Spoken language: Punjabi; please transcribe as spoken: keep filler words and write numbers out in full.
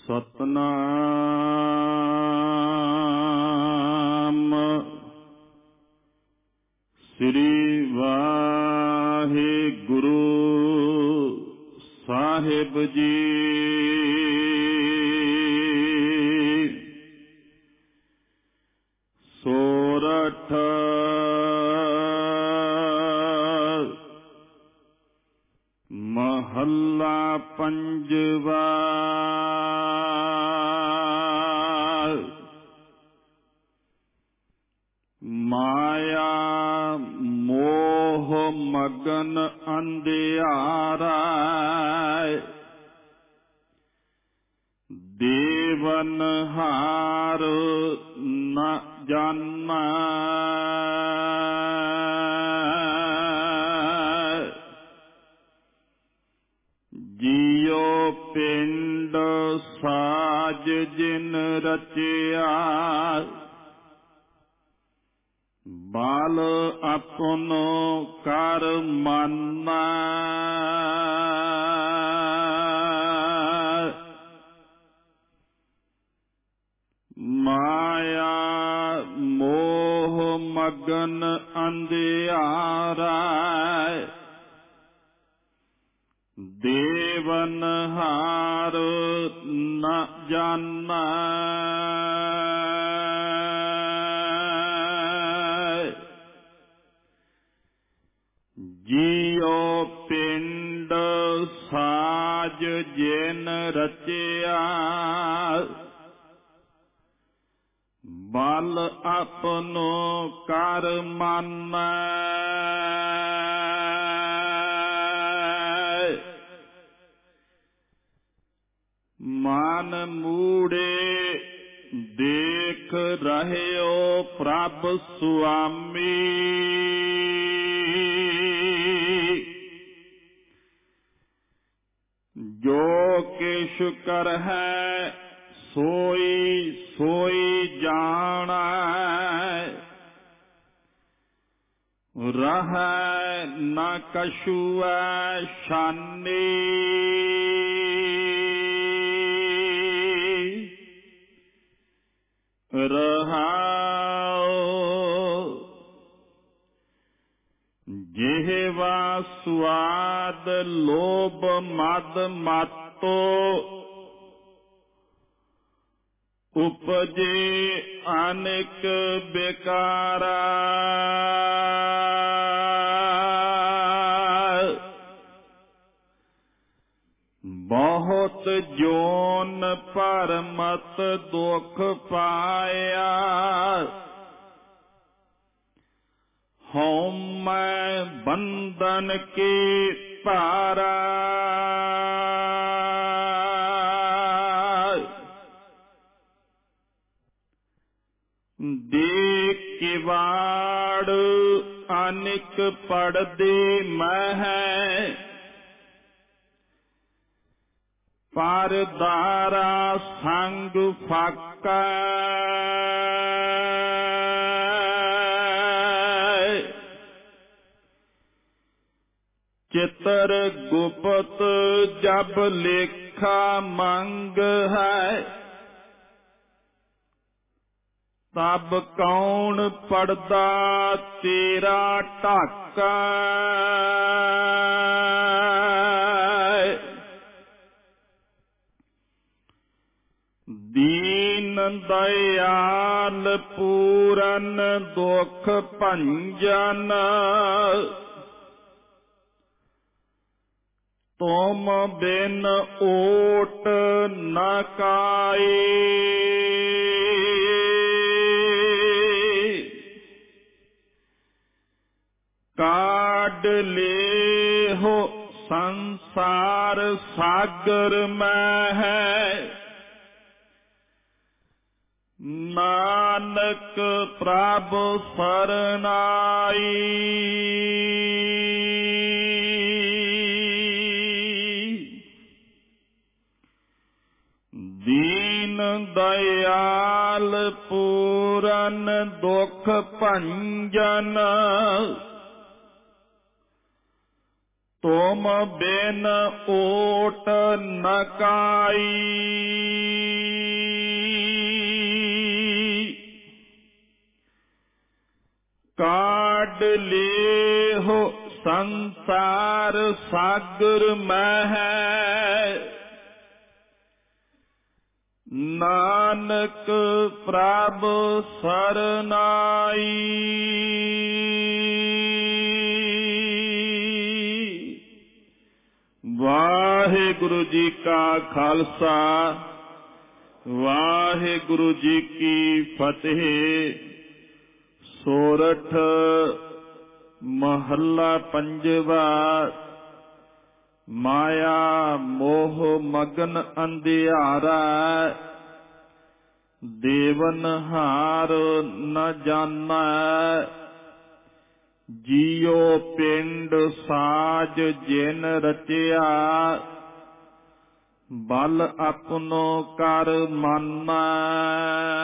ਸਤਨਾਮ ਸ੍ਰੀ ਵਾਹਿਗੁਰੂ ਸਾਹਿਬ ਜੀ। ਸੋਰਠ ਮਹੱਲਾ ਪੰਜਵਾ। ਮਾਇਆ ਮੋਹ ਮਗਨ ਅੰਧਿਆਰਾ, ਦੇਵਨ ਹਾਰ ਨ ਜਾਨਾ। ਜੀਉ ਪਿੰਡ ਸਾਜ ਜਿਨ ਰਚਿਆ, ਬਾਲ ਆਪਨੋ ਕਰ ਮਾਨਾ। ਮਾਇਆ ਮੋਹ ਮਗਨ ਅੰਧਿਆਰਾ, ਦੇਵਨ ਹਾਰ ਨ ਜਾਨਾ। ਜੀਉ ਪਿੰਡ ਸਾਜ ਜਿਨ ਰਚਿਆ, ਬਲ ਆਪਨੋ ਕਰ ਮਾਨਾ। ਮਨ ਮੂੜੇ ਦੇਖ ਰਹਿਓ ਪ੍ਰਭ ਸੁਆਮੀ, ਜੋ ਕਿਛ ਕਰਹਿ ਸੋਈ ਸੋਈ ਜਾਣੈ। ਰਹੈ ਨ ਕਛੁਐ ਛਾਨੀ, ਰਹਾਉ ਜਿਹਵਾ ਸੁਆਦ ਲੋਭ ਮਦ ਮਾਤੋ, ਉਪਜੇ ਅਨੇਕ ਬਿਕਾਰਾ। ਬਹੁਤ ਜੋਨ ਭਰਮਤ ਦੁਖ ਪਾਇਆ, ਹਉਮੈ ਬੰਧਨ ਕੀ ਭਾਰਾ। ਦੇ ਕਿਵਾੜ ਅਨਿਕ ਪੜਦੇ ਮਹਿ, ਪਰਦਾਰਾ ਸੰਗ ਫਾਕਾ। ਚਿਤਰ ਗੁਪਤ ਜਬ ਲੇਖਾ ਮੰਗ ਹੈ, ਤਬ ਕੌਣ ਪੜਦਾ ਤੇਰਾ ਢਾਕਾ। ਦੀਨ ਦਇਆਲ ਪੂਰਨ ਦੁਖ ਭੰਜਨ, ਤੁਮ ਬਿਨ ਓਟ ਨ ਕਾਈ। ਕਾਢ ਲੇਹੋ ਸੰਸਾਰ ਸਾਗਰ ਮਹਿ, ਨਾਨਕ ਪ੍ਰਭ ਸਰਨਾਈ। ਦੀਨ ਦਇਆਲ ਪੂਰਨ ਦੁਖ ਭੰਜਨ, ਤੁਮ ਬਿਨ ਓਟ ਨ ਕਾਈ। ਕਾਢ ਲੇਹੋ ਸੰਸਾਰ ਸਾਗਰ ਮਹਿ। ਨਾਨਕ ਪ੍ਰਭ ਸਰਨਾਈ। ਵਾਹਿਗੁਰੂ ਜੀ ਕਾ ਖਾਲਸਾ ਵਾਹਿਗੁਰੂ ਜੀ ਕੀ ਫਤਿਹ। ਸੋਰਠ ਮਹੱਲਾ ਪੰਜਵਾ। ਮਾਇਆ ਮੋਹ ਮਗਨ ਅੰਧਿਆਰਾ, ਦੇਵਨ ਹਾਰ ਨ ਜਾਣੈ। ਜੀਉ ਪਿੰਡ ਸਾਜ ਜਿਨ ਰਚਿਆ, ਬਲ ਆਪਣੋ ਕਰ ਮਾਨੈ।